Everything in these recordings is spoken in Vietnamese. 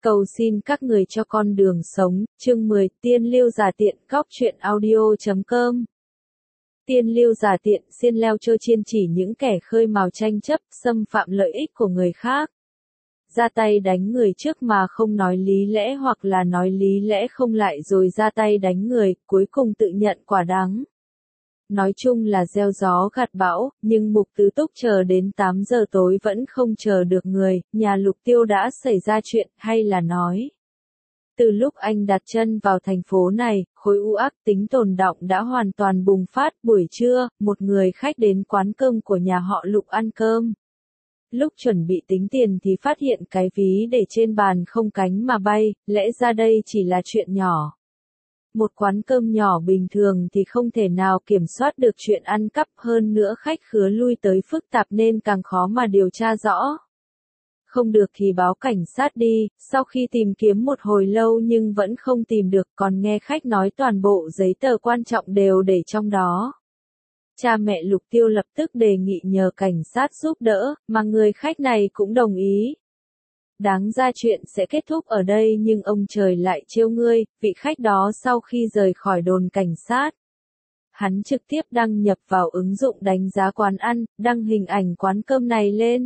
Cầu xin các người cho con đường sống, chương 10, tiên lưu giả tiện, góc truyện audio.com. Tiên lưu giả tiện, xiên leo trơ chiên chỉ những kẻ khơi mào tranh chấp, xâm phạm lợi ích của người khác. Ra tay đánh người trước mà không nói lý lẽ hoặc là nói lý lẽ không lại rồi ra tay đánh người, cuối cùng tự nhận quả đắng. Nói chung là gieo gió gặt bão, nhưng Mục Tứ Túc chờ đến 8 giờ tối vẫn không chờ được người, nhà Lục Tiêu đã xảy ra chuyện, hay là nói. Từ lúc anh đặt chân vào thành phố này, khối u ác tính tồn đọng đã hoàn toàn bùng phát. Buổi trưa, một người khách đến quán cơm của nhà họ Lục ăn cơm. Lúc chuẩn bị tính tiền thì phát hiện cái ví để trên bàn không cánh mà bay, lẽ ra đây chỉ là chuyện nhỏ. Một quán cơm nhỏ bình thường thì không thể nào kiểm soát được chuyện ăn cắp, hơn nữa khách khứa lui tới phức tạp nên càng khó mà điều tra rõ. Không được thì báo cảnh sát đi, sau khi tìm kiếm một hồi lâu nhưng vẫn không tìm được, còn nghe khách nói toàn bộ giấy tờ quan trọng đều để trong đó. Cha mẹ Lục Tiêu lập tức đề nghị nhờ cảnh sát giúp đỡ, mà người khách này cũng đồng ý. Đáng ra chuyện sẽ kết thúc ở đây nhưng ông trời lại trêu ngươi, vị khách đó sau khi rời khỏi đồn cảnh sát. Hắn trực tiếp đăng nhập vào ứng dụng đánh giá quán ăn, đăng hình ảnh quán cơm này lên.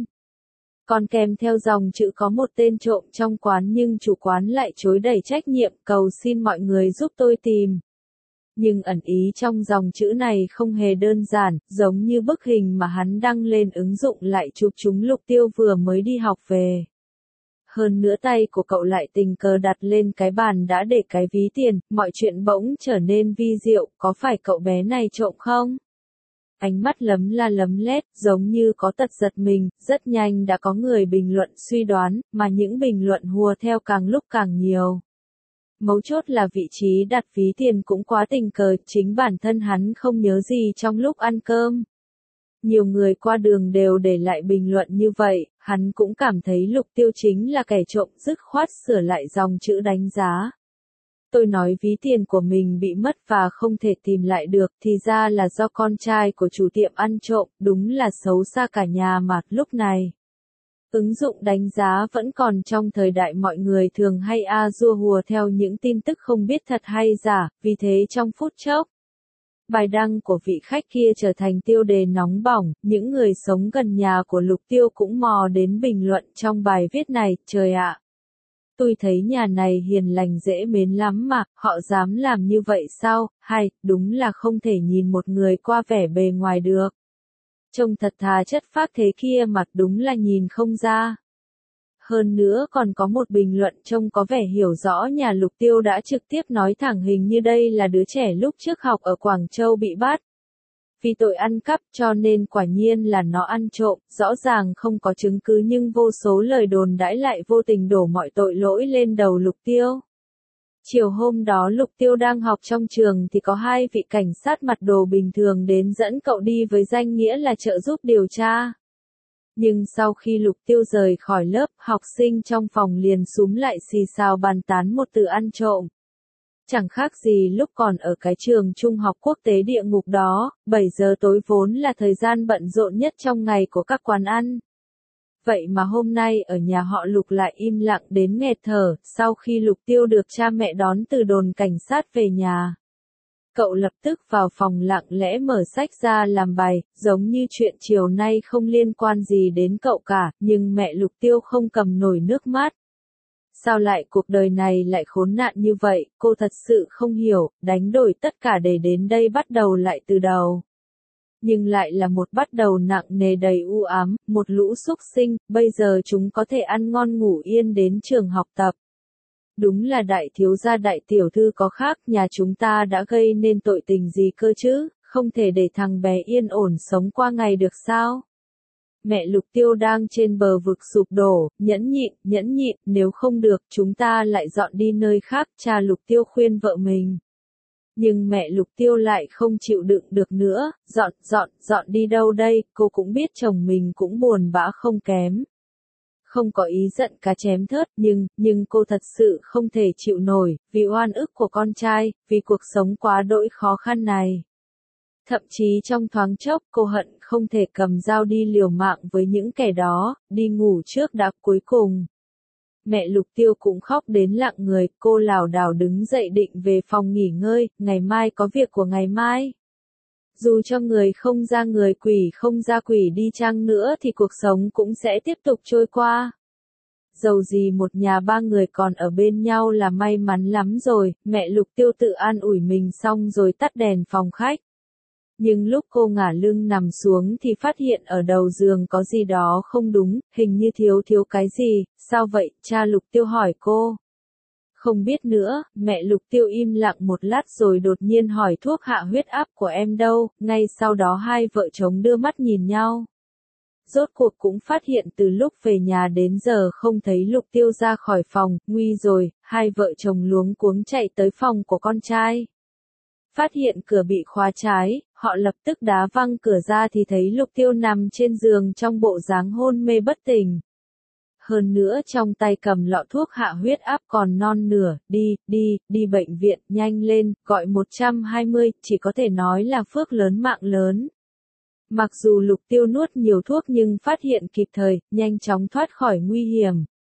Còn kèm theo dòng chữ có một tên trộm trong quán nhưng chủ quán lại chối đầy trách nhiệm, cầu xin mọi người giúp tôi tìm. Nhưng ẩn ý trong dòng chữ này không hề đơn giản, giống như bức hình mà hắn đăng lên ứng dụng lại chụp chúng Lục Tiêu vừa mới đi học về. Hơn nữa tay của cậu lại tình cờ đặt lên cái bàn đã để cái ví tiền, mọi chuyện bỗng trở nên vi diệu, có phải cậu bé này trộm không? Ánh mắt lấm la lấm lét, giống như có tật giật mình, rất nhanh đã có người bình luận suy đoán, mà những bình luận hùa theo càng lúc càng nhiều. Mấu chốt là vị trí đặt ví tiền cũng quá tình cờ, chính bản thân hắn không nhớ gì trong lúc ăn cơm. Nhiều người qua đường đều để lại bình luận như vậy, hắn cũng cảm thấy Lục Tiêu chính là kẻ trộm, dứt khoát sửa lại dòng chữ đánh giá. Tôi nói ví tiền của mình bị mất và không thể tìm lại được, thì ra là do con trai của chủ tiệm ăn trộm, đúng là xấu xa cả nhà mà. Lúc này, ứng dụng đánh giá vẫn còn trong thời đại mọi người thường hay a-dua hùa theo những tin tức không biết thật hay giả, vì thế trong phút chốc, bài đăng của vị khách kia trở thành tiêu đề nóng bỏng, những người sống gần nhà của Lục Tiêu cũng mò đến bình luận trong bài viết này, trời ạ! Tôi thấy nhà này hiền lành dễ mến lắm mà, họ dám làm như vậy sao, hay, đúng là không thể nhìn một người qua vẻ bề ngoài được. Trông thật thà chất phác thế kia mà đúng là nhìn không ra. Hơn nữa còn có một bình luận trông có vẻ hiểu rõ nhà Lục Tiêu đã trực tiếp nói thẳng hình như đây là đứa trẻ lúc trước học ở Quảng Châu bị bắt. Vì tội ăn cắp cho nên quả nhiên là nó ăn trộm, rõ ràng không có chứng cứ nhưng vô số lời đồn đãi lại vô tình đổ mọi tội lỗi lên đầu Lục Tiêu. Chiều hôm đó Lục Tiêu đang học trong trường thì có hai vị cảnh sát mặc đồ bình thường đến dẫn cậu đi với danh nghĩa là trợ giúp điều tra. Nhưng sau khi Lục Tiêu rời khỏi lớp, học sinh trong phòng liền xúm lại xì xào bàn tán một từ ăn trộm. Chẳng khác gì lúc còn ở cái trường trung học quốc tế địa ngục đó, 7 giờ tối vốn là thời gian bận rộn nhất trong ngày của các quán ăn. Vậy mà hôm nay ở nhà họ Lục lại im lặng đến nghẹt thở, sau khi Lục Tiêu được cha mẹ đón từ đồn cảnh sát về nhà. Cậu lập tức vào phòng lặng lẽ mở sách ra làm bài, giống như chuyện chiều nay không liên quan gì đến cậu cả, nhưng mẹ Lục Tiêu không cầm nổi nước mắt. Sao lại cuộc đời này lại khốn nạn như vậy, cô thật sự không hiểu, đánh đổi tất cả để đến đây bắt đầu lại từ đầu. Nhưng lại là một bắt đầu nặng nề đầy u ám, một lũ súc sinh, bây giờ chúng có thể ăn ngon ngủ yên đến trường học tập. Đúng là đại thiếu gia đại tiểu thư có khác, nhà chúng ta đã gây nên tội tình gì cơ chứ, không thể để thằng bé yên ổn sống qua ngày được sao? Mẹ Lục Tiêu đang trên bờ vực sụp đổ, nhẫn nhịn, nếu không được chúng ta lại dọn đi nơi khác, cha Lục Tiêu khuyên vợ mình. Nhưng mẹ Lục Tiêu lại không chịu đựng được nữa, dọn đi đâu đây, cô cũng biết chồng mình cũng buồn bã không kém. Không có ý giận cá chém thớt, nhưng cô thật sự không thể chịu nổi, vì oan ức của con trai, vì cuộc sống quá đỗi khó khăn này. Thậm chí trong thoáng chốc cô hận không thể cầm dao đi liều mạng với những kẻ đó, đi ngủ trước đã cuối cùng. Mẹ Lục Tiêu cũng khóc đến lặng người, cô lảo đảo đứng dậy định về phòng nghỉ ngơi, ngày mai có việc của ngày mai. Dù cho người không ra người quỷ không ra quỷ đi chăng nữa thì cuộc sống cũng sẽ tiếp tục trôi qua. Dầu gì một nhà ba người còn ở bên nhau là may mắn lắm rồi, mẹ Lục Tiêu tự an ủi mình xong rồi tắt đèn phòng khách. Nhưng lúc cô ngả lưng nằm xuống thì phát hiện ở đầu giường có gì đó không đúng, hình như thiếu cái gì, sao vậy, cha Lục Tiêu hỏi cô. Không biết nữa, mẹ Lục Tiêu im lặng một lát rồi đột nhiên hỏi thuốc hạ huyết áp của em đâu, ngay sau đó hai vợ chồng đưa mắt nhìn nhau. Rốt cuộc cũng phát hiện từ lúc về nhà đến giờ không thấy Lục Tiêu ra khỏi phòng, nguy rồi, hai vợ chồng luống cuống chạy tới phòng của con trai. Phát hiện cửa bị khóa trái, họ lập tức đá văng cửa ra thì thấy Lục Tiêu nằm trên giường trong bộ dáng hôn mê bất tỉnh. Hơn nữa trong tay cầm lọ thuốc hạ huyết áp còn non nửa, đi bệnh viện, nhanh lên, gọi 120, chỉ có thể nói là phước lớn mạng lớn. Mặc dù Lục Tiêu nuốt nhiều thuốc nhưng phát hiện kịp thời, nhanh chóng thoát khỏi nguy hiểm.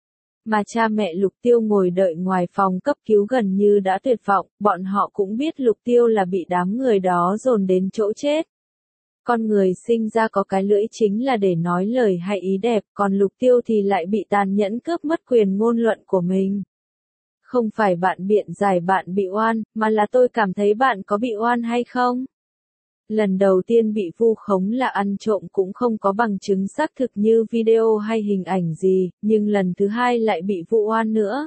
Mà cha mẹ Lục Tiêu ngồi đợi ngoài phòng cấp cứu gần như đã tuyệt vọng, bọn họ cũng biết Lục Tiêu là bị đám người đó dồn đến chỗ chết. Con người sinh ra có cái lưỡi chính là để nói lời hay ý đẹp, còn Lục Tiêu thì lại bị tàn nhẫn cướp mất quyền ngôn luận của mình. Không phải bạn biện giải bạn bị oan, mà là tôi cảm thấy bạn có bị oan hay không? Lần đầu tiên bị vu khống là ăn trộm cũng không có bằng chứng xác thực như video hay hình ảnh gì, nhưng lần thứ hai lại bị vu oan nữa.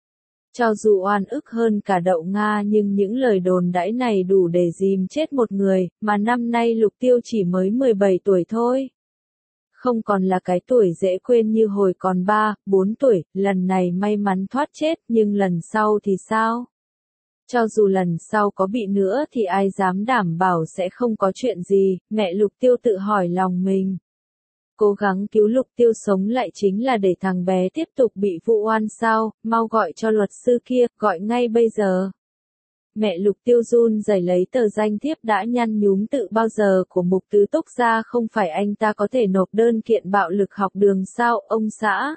Cho dù oan ức hơn cả đậu Nga nhưng những lời đồn đãi này đủ để dìm chết một người, mà năm nay Lục Tiêu chỉ mới 17 tuổi thôi. Không còn là cái tuổi dễ quên như hồi còn 3, 4 tuổi, lần này may mắn thoát chết nhưng lần sau thì sao? Cho dù lần sau có bị nữa thì ai dám đảm bảo sẽ không có chuyện gì, mẹ Lục Tiêu tự hỏi lòng mình. Cố gắng cứu Lục Tiêu sống lại chính là để thằng bé tiếp tục bị vu oan sao, mau gọi cho luật sư kia, gọi ngay bây giờ. Mẹ Lục Tiêu run rẩy lấy tờ danh thiếp đã nhăn nhúm tự bao giờ của Mục Tứ Túc ra, không phải anh ta có thể nộp đơn kiện bạo lực học đường sao, ông xã?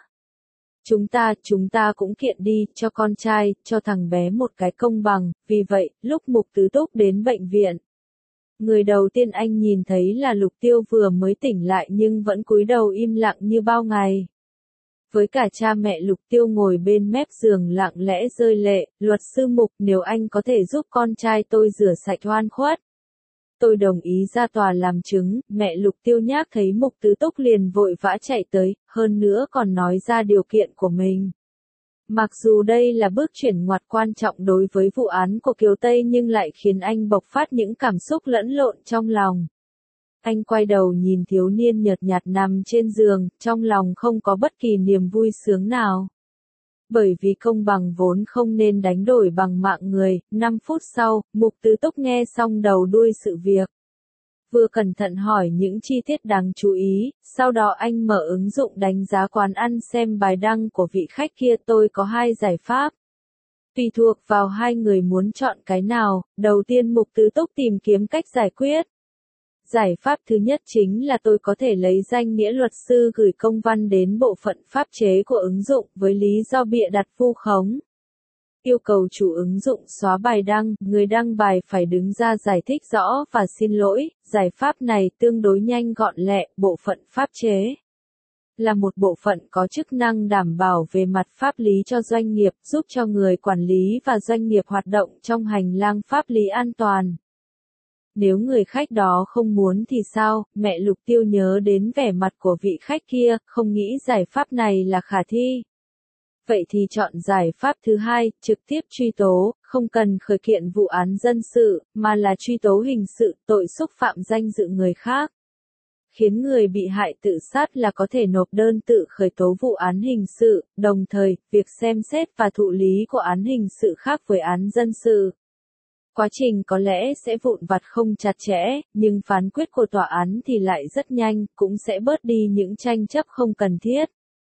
Chúng ta cũng kiện đi, cho con trai, cho thằng bé một cái công bằng, vì vậy, lúc Mục Tứ Túc đến bệnh viện. Người đầu tiên anh nhìn thấy là Lục Tiêu vừa mới tỉnh lại nhưng vẫn cúi đầu im lặng như bao ngày. Với cả cha mẹ Lục Tiêu ngồi bên mép giường lặng lẽ rơi lệ, luật sư Mục, nếu anh có thể giúp con trai tôi rửa sạch oan khuất. Tôi đồng ý ra tòa làm chứng, mẹ Lục Tiêu nhác thấy Mục Tứ Túc liền vội vã chạy tới, hơn nữa còn nói ra điều kiện của mình. Mặc dù đây là bước chuyển ngoặt quan trọng đối với vụ án của Kiều Tây nhưng lại khiến anh bộc phát những cảm xúc lẫn lộn trong lòng. Anh quay đầu nhìn thiếu niên nhợt nhạt nằm trên giường, trong lòng không có bất kỳ niềm vui sướng nào. Bởi vì công bằng vốn không nên đánh đổi bằng mạng người, 5 phút sau, Mục Tứ Túc nghe xong đầu đuôi sự việc. Vừa cẩn thận hỏi những chi tiết đáng chú ý, sau đó anh mở ứng dụng đánh giá quán ăn xem bài đăng của vị khách kia. Tôi có 2 giải pháp. Tùy thuộc vào hai người muốn chọn cái nào, đầu tiên Mục Tứ Túc tìm kiếm cách giải quyết. Giải pháp thứ nhất chính là tôi có thể lấy danh nghĩa luật sư gửi công văn đến bộ phận pháp chế của ứng dụng với lý do bịa đặt vu khống. Yêu cầu chủ ứng dụng xóa bài đăng, người đăng bài phải đứng ra giải thích rõ và xin lỗi. Giải pháp này tương đối nhanh gọn lẹ, bộ phận pháp chế là một bộ phận có chức năng đảm bảo về mặt pháp lý cho doanh nghiệp, giúp cho người quản lý và doanh nghiệp hoạt động trong hành lang pháp lý an toàn. Nếu người khách đó không muốn thì sao? Mẹ Lục Tiêu nhớ đến vẻ mặt của vị khách kia, không nghĩ giải pháp này là khả thi. Vậy thì chọn giải pháp thứ hai, trực tiếp truy tố, không cần khởi kiện vụ án dân sự, mà là truy tố hình sự, tội xúc phạm danh dự người khác. Khiến người bị hại tự sát là có thể nộp đơn tự khởi tố vụ án hình sự, đồng thời, việc xem xét và thụ lý của án hình sự khác với án dân sự. Quá trình có lẽ sẽ vụn vặt không chặt chẽ, nhưng phán quyết của tòa án thì lại rất nhanh, cũng sẽ bớt đi những tranh chấp không cần thiết.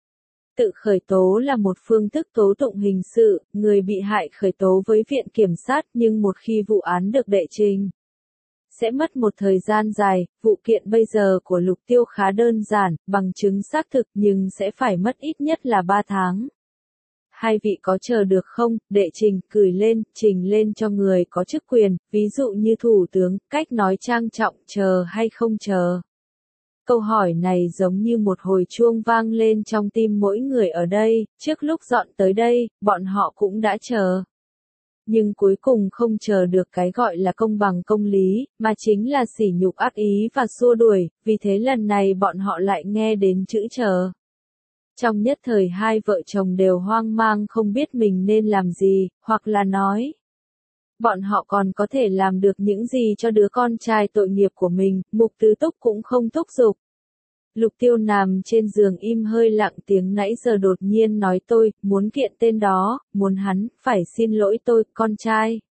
Tự khởi tố là một phương thức tố tụng hình sự, người bị hại khởi tố với viện kiểm sát nhưng một khi vụ án được đệ trình, sẽ mất một thời gian dài. Vụ kiện bây giờ của Lục Tiêu khá đơn giản, bằng chứng xác thực nhưng sẽ phải mất ít nhất là 3 tháng. hai vị có chờ được không, đệ trình lên cho người có chức quyền, ví dụ như thủ tướng, cách nói trang trọng, chờ hay không chờ. Câu hỏi này giống như một hồi chuông vang lên trong tim mỗi người ở đây, trước lúc dọn tới đây, bọn họ cũng đã chờ. Nhưng cuối cùng không chờ được cái gọi là công bằng công lý, mà chính là sỉ nhục ác ý và xua đuổi, vì thế lần này bọn họ lại nghe đến chữ chờ. Trong nhất thời hai vợ chồng đều hoang mang không biết mình nên làm gì, hoặc là nói. Bọn họ còn có thể làm được những gì cho đứa con trai tội nghiệp của mình, Mục Tứ Túc cũng không thúc giục. Lục Tiêu nằm trên giường im hơi lặng tiếng nãy giờ đột nhiên nói tôi, muốn kiện tên đó, muốn hắn, phải xin lỗi tôi, con trai.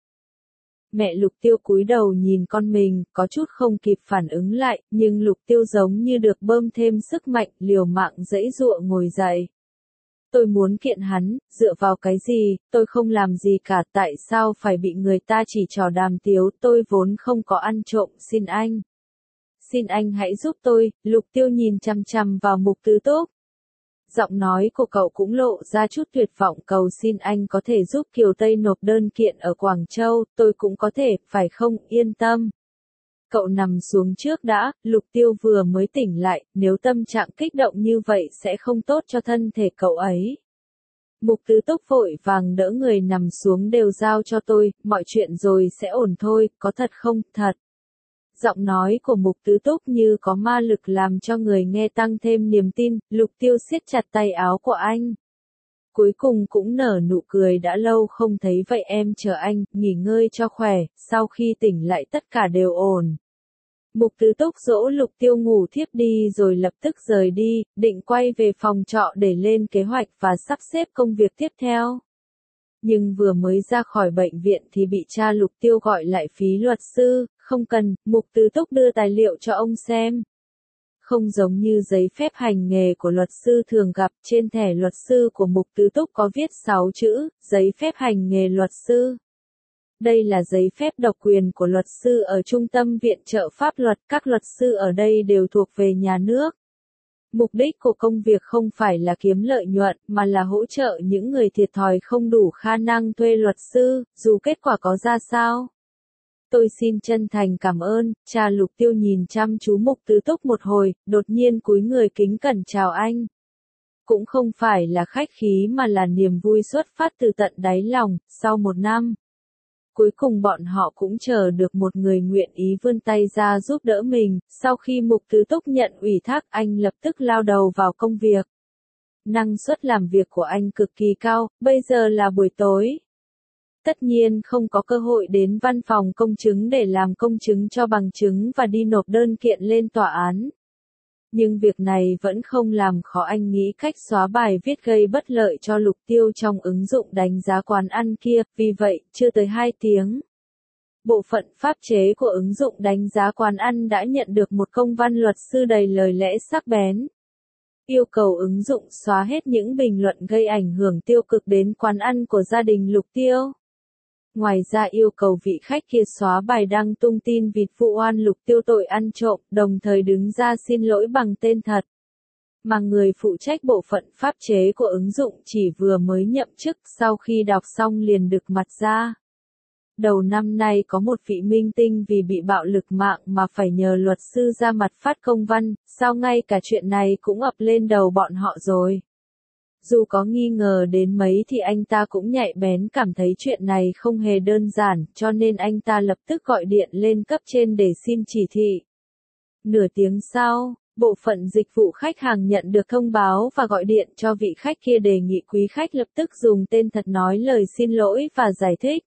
Mẹ Lục Tiêu cúi đầu nhìn con mình, có chút không kịp phản ứng lại, nhưng Lục Tiêu giống như được bơm thêm sức mạnh, liều mạng giãy giụa ngồi dậy. Tôi muốn kiện hắn, dựa vào cái gì, tôi không làm gì cả, tại sao phải bị người ta chỉ trò đàm tiếu, tôi vốn không có ăn trộm, xin anh. Xin anh hãy giúp tôi, Lục Tiêu nhìn chằm chằm vào Mục Tứ Túc. Giọng nói của cậu cũng lộ ra chút tuyệt vọng, cầu xin anh có thể giúp Kiều Tây nộp đơn kiện ở Quảng Châu, tôi cũng có thể, phải không, yên tâm. Cậu nằm xuống trước đã, Lục Tiêu vừa mới tỉnh lại, nếu tâm trạng kích động như vậy sẽ không tốt cho thân thể cậu ấy. Mục Tứ Túc vội vàng đỡ người nằm xuống, đều giao cho tôi, mọi chuyện rồi sẽ ổn thôi, có thật không, thật. Giọng nói của Mục Tứ Túc như có ma lực làm cho người nghe tăng thêm niềm tin, Lục Tiêu siết chặt tay áo của anh. Cuối cùng cũng nở nụ cười, đã lâu không thấy vậy em chờ anh, nghỉ ngơi cho khỏe, sau khi tỉnh lại tất cả đều ổn. Mục Tứ Túc dỗ Lục Tiêu ngủ thiếp đi rồi lập tức rời đi, định quay về phòng trọ để lên kế hoạch và sắp xếp công việc tiếp theo. Nhưng vừa mới ra khỏi bệnh viện thì bị cha Lục Tiêu gọi lại, phí luật sư, không cần, Mục Tứ Túc đưa tài liệu cho ông xem. Không giống như giấy phép hành nghề của luật sư thường gặp, trên thẻ luật sư của Mục Tứ Túc có viết 6 chữ, giấy phép hành nghề luật sư. Đây là giấy phép độc quyền của luật sư ở Trung tâm Viện trợ Pháp luật, các luật sư ở đây đều thuộc về nhà nước. Mục đích của công việc không phải là kiếm lợi nhuận, mà là hỗ trợ những người thiệt thòi không đủ khả năng thuê luật sư, dù kết quả có ra sao. Tôi xin chân thành cảm ơn, cha Lục Tiêu nhìn chăm chú Mục Tứ Túc một hồi, đột nhiên cúi người kính cẩn chào anh. Cũng không phải là khách khí mà là niềm vui xuất phát từ tận đáy lòng, sau 1 năm. Cuối cùng bọn họ cũng chờ được một người nguyện ý vươn tay ra giúp đỡ mình, sau khi Mục Tứ Túc nhận ủy thác anh lập tức lao đầu vào công việc. Năng suất làm việc của anh cực kỳ cao, bây giờ là buổi tối. Tất nhiên không có cơ hội đến văn phòng công chứng để làm công chứng cho bằng chứng và đi nộp đơn kiện lên tòa án. Nhưng việc này vẫn không làm khó anh nghĩ cách xóa bài viết gây bất lợi cho Lục Tiêu trong ứng dụng đánh giá quán ăn kia, vì vậy, chưa tới 2 tiếng. Bộ phận pháp chế của ứng dụng đánh giá quán ăn đã nhận được một công văn luật sư đầy lời lẽ sắc bén. Yêu cầu ứng dụng xóa hết những bình luận gây ảnh hưởng tiêu cực đến quán ăn của gia đình Lục Tiêu. Ngoài ra yêu cầu vị khách kia xóa bài đăng tung tin vịt vụ oan Lục Tiêu tội ăn trộm, đồng thời đứng ra xin lỗi bằng tên thật. Mà người phụ trách bộ phận pháp chế của ứng dụng chỉ vừa mới nhậm chức, sau khi đọc xong liền đực mặt ra. Đầu năm nay có một vị minh tinh vì bị bạo lực mạng mà phải nhờ luật sư ra mặt phát công văn, sao ngay cả chuyện này cũng ập lên đầu bọn họ rồi. Dù có nghi ngờ đến mấy thì anh ta cũng nhạy bén cảm thấy chuyện này không hề đơn giản, cho nên anh ta lập tức gọi điện lên cấp trên để xin chỉ thị. Nửa tiếng sau, bộ phận dịch vụ khách hàng nhận được thông báo và gọi điện cho vị khách kia đề nghị quý khách lập tức dùng tên thật nói lời xin lỗi và giải thích.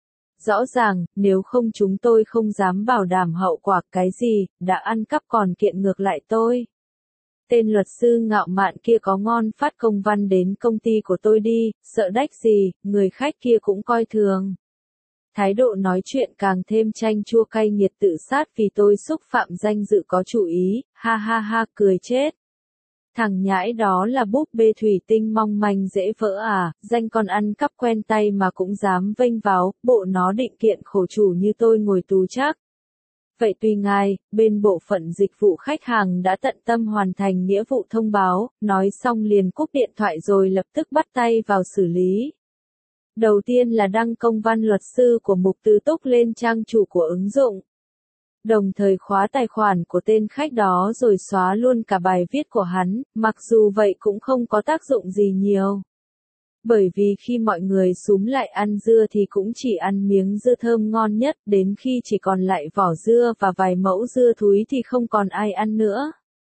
Rõ ràng, nếu không chúng tôi không dám bảo đảm hậu quả cái gì, đã ăn cắp còn kiện ngược lại tôi. Tên luật sư ngạo mạn kia có ngon phát công văn đến công ty của tôi đi, sợ đách gì, người khách kia cũng coi thường. Thái độ nói chuyện càng thêm chanh chua cay nghiệt, tự sát vì tôi xúc phạm danh dự có chủ ý, ha ha ha cười chết. Thằng nhãi đó là búp bê thủy tinh mong manh dễ vỡ à, danh con ăn cắp quen tay mà cũng dám vênh váo, bộ nó định kiện khổ chủ như tôi ngồi tù chắc. Vậy tùy ngài, bên bộ phận dịch vụ khách hàng đã tận tâm hoàn thành nghĩa vụ thông báo, nói xong liền cúp điện thoại rồi lập tức bắt tay vào xử lý. Đầu tiên là đăng công văn luật sư của Mục Tứ Túc lên trang chủ của ứng dụng. Đồng thời khóa tài khoản của tên khách đó rồi xóa luôn cả bài viết của hắn, mặc dù vậy cũng không có tác dụng gì nhiều. Bởi vì khi mọi người xúm lại ăn dưa thì cũng chỉ ăn miếng dưa thơm ngon nhất, đến khi chỉ còn lại vỏ dưa và vài mẫu dưa thúi thì không còn ai ăn nữa.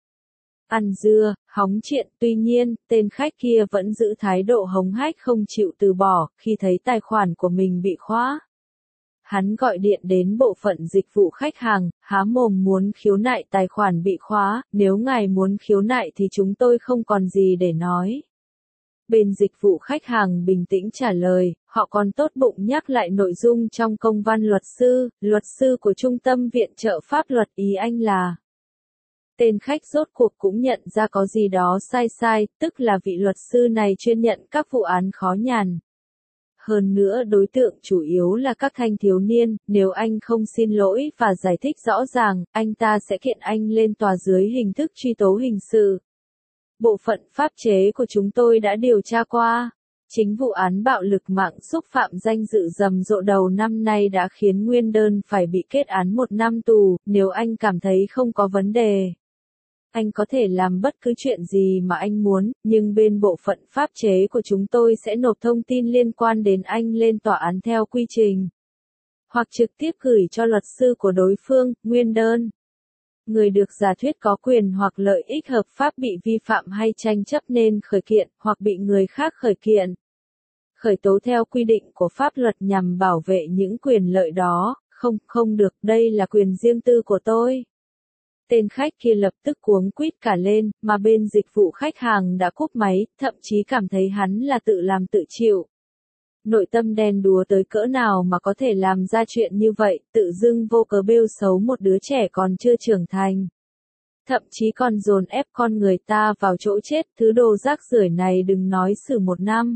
Ăn dưa, hóng chuyện, tuy nhiên, tên khách kia vẫn giữ thái độ hống hách không chịu từ bỏ, khi thấy tài khoản của mình bị khóa. Hắn gọi điện đến bộ phận dịch vụ khách hàng, há mồm muốn khiếu nại tài khoản bị khóa, nếu ngài muốn khiếu nại thì chúng tôi không còn gì để nói. Bên dịch vụ khách hàng bình tĩnh trả lời, họ còn tốt bụng nhắc lại nội dung trong công văn luật sư của Trung tâm Viện trợ Pháp luật ý anh là. Tên khách rốt cuộc cũng nhận ra có gì đó sai, tức là vị luật sư này chuyên nhận các vụ án khó nhằn. Hơn nữa đối tượng chủ yếu là các thanh thiếu niên, nếu anh không xin lỗi và giải thích rõ ràng, anh ta sẽ kiện anh lên tòa dưới hình thức truy tố hình sự. Bộ phận pháp chế của chúng tôi đã điều tra qua. Chính vụ án bạo lực mạng xúc phạm danh dự rầm rộ đầu năm nay đã khiến nguyên đơn phải bị kết án 1 năm tù, nếu anh cảm thấy không có vấn đề. Anh có thể làm bất cứ chuyện gì mà anh muốn, nhưng bên bộ phận pháp chế của chúng tôi sẽ nộp thông tin liên quan đến anh lên tòa án theo quy trình. Hoặc trực tiếp gửi cho luật sư của đối phương, nguyên đơn. Người được giả thuyết có quyền hoặc lợi ích hợp pháp bị vi phạm hay tranh chấp nên khởi kiện, hoặc bị người khác khởi kiện. Khởi tố theo quy định của pháp luật nhằm bảo vệ những quyền lợi đó, không được, đây là quyền riêng tư của tôi. Tên khách kia lập tức cuống quýt cả lên, mà bên dịch vụ khách hàng đã cúp máy, thậm chí cảm thấy hắn là tự làm tự chịu. Nội tâm đen đúa tới cỡ nào mà có thể làm ra chuyện như vậy, tự dưng vô cớ bêu xấu một đứa trẻ còn chưa trưởng thành. Thậm chí còn dồn ép con người ta vào chỗ chết, thứ đồ rác rưởi này đừng nói xử 1 năm.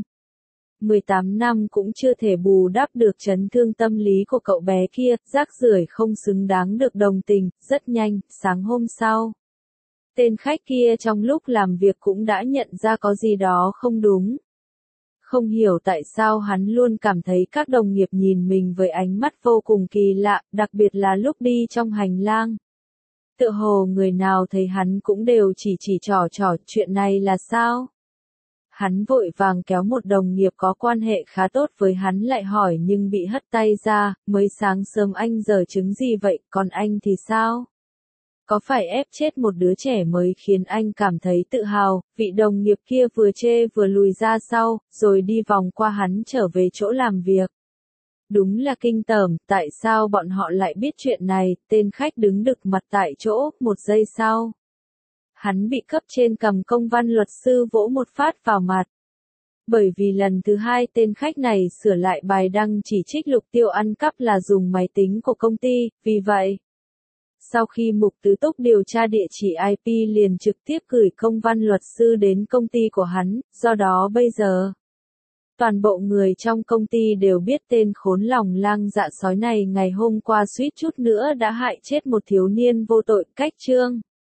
18 năm cũng chưa thể bù đắp được chấn thương tâm lý của cậu bé kia, rác rưởi không xứng đáng được đồng tình. Rất nhanh, sáng hôm sau, tên khách kia trong lúc làm việc cũng đã nhận ra có gì đó không đúng. Không hiểu tại sao hắn luôn cảm thấy các đồng nghiệp nhìn mình với ánh mắt vô cùng kỳ lạ, đặc biệt là lúc đi trong hành lang. Tựa hồ người nào thấy hắn cũng đều chỉ trỏ chuyện này là sao? Hắn vội vàng kéo một đồng nghiệp có quan hệ khá tốt với hắn lại hỏi nhưng bị hất tay ra, mới sáng sớm anh giở trứng gì vậy, còn anh thì sao? Có phải ép chết một đứa trẻ mới khiến anh cảm thấy tự hào? Vị đồng nghiệp kia vừa chê vừa lùi ra sau, rồi đi vòng qua hắn trở về chỗ làm việc. Đúng là kinh tởm, tại sao bọn họ lại biết chuyện này? Tên khách đứng đực mặt tại chỗ, 1 giây sau. Hắn bị cấp trên cầm công văn luật sư vỗ một phát vào mặt. Bởi vì lần thứ 2 tên khách này sửa lại bài đăng chỉ trích Lục Tiêu ăn cắp là dùng máy tính của công ty, vì vậy. Sau khi Mục Tứ Túc điều tra địa chỉ IP liền trực tiếp gửi công văn luật sư đến công ty của hắn, do đó bây giờ. Toàn bộ người trong công ty đều biết tên khốn lòng lang dạ sói này ngày hôm qua suýt chút nữa đã hại chết một thiếu niên vô tội. Cách chương